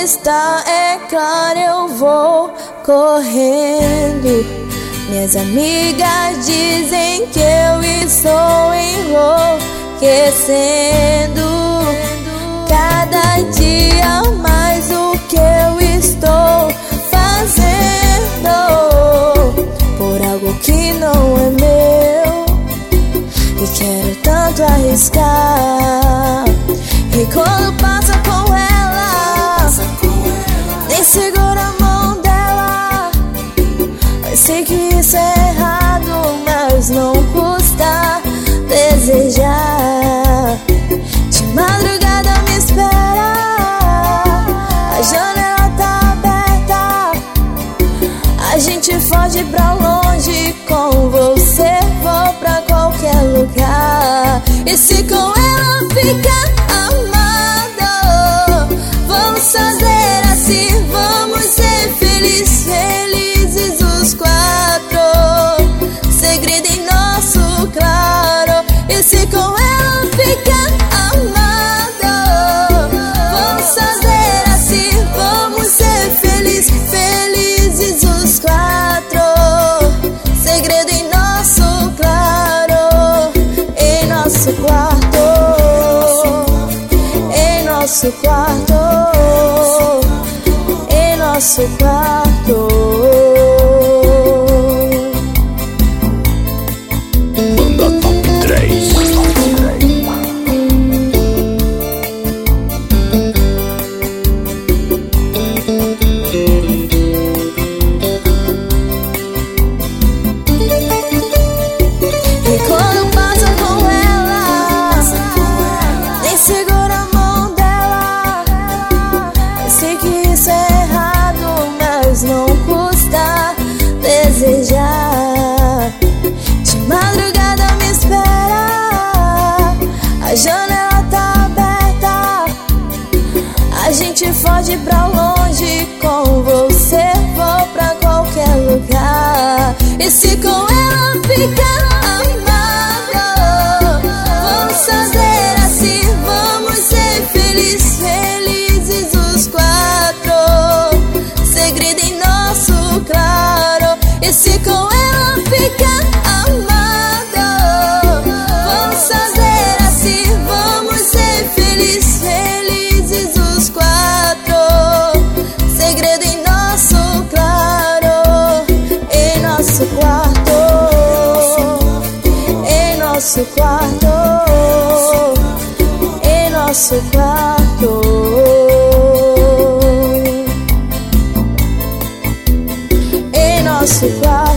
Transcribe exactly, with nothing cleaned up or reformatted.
está, é claro, eu vou correndo. Minhas amigas dizem que eu estou enlouquecendo. Cada dia mais o que eu estou fazendo por algo que não é meu, e quero tanto arriscar. E quando passa com ela, nem segura a mão dela. Eu sei que isso é errado, mas não custa desejar. De madrugada me espera, a janela tá aberta. A gente foge pra longe, com você vou pra qualquer lugar. E se com ela ficar amado, vamos fazer assim, vamos ser felizes, felizes os quatro. Segredo em nosso claro. E se com ela ficar amado, vamos fazer assim, vamos ser felizes, felizes os quatro. Segredo em nosso claro, em nosso quarto, em nosso quarto, em nosso quarto. Banda Top três. E quando passa com ela, nem segura a mão dela. Eu sei que isso é errado, mas não custa desejar. De madrugada me espera, a janela tá aberta. A gente foge pra longe, com você vou pra qualquer lugar. E se com ela ficar amado, vamos fazer assim, vamos ser felizes, felizes os quatro. Segredo em nosso claro. E se com ela ficar amado, vamos fazer assim, vamos ser felizes, felizes os quatro. Segredo em nosso claro, em nosso quarto, em nosso quarto, em nosso quarto, em nosso quarto.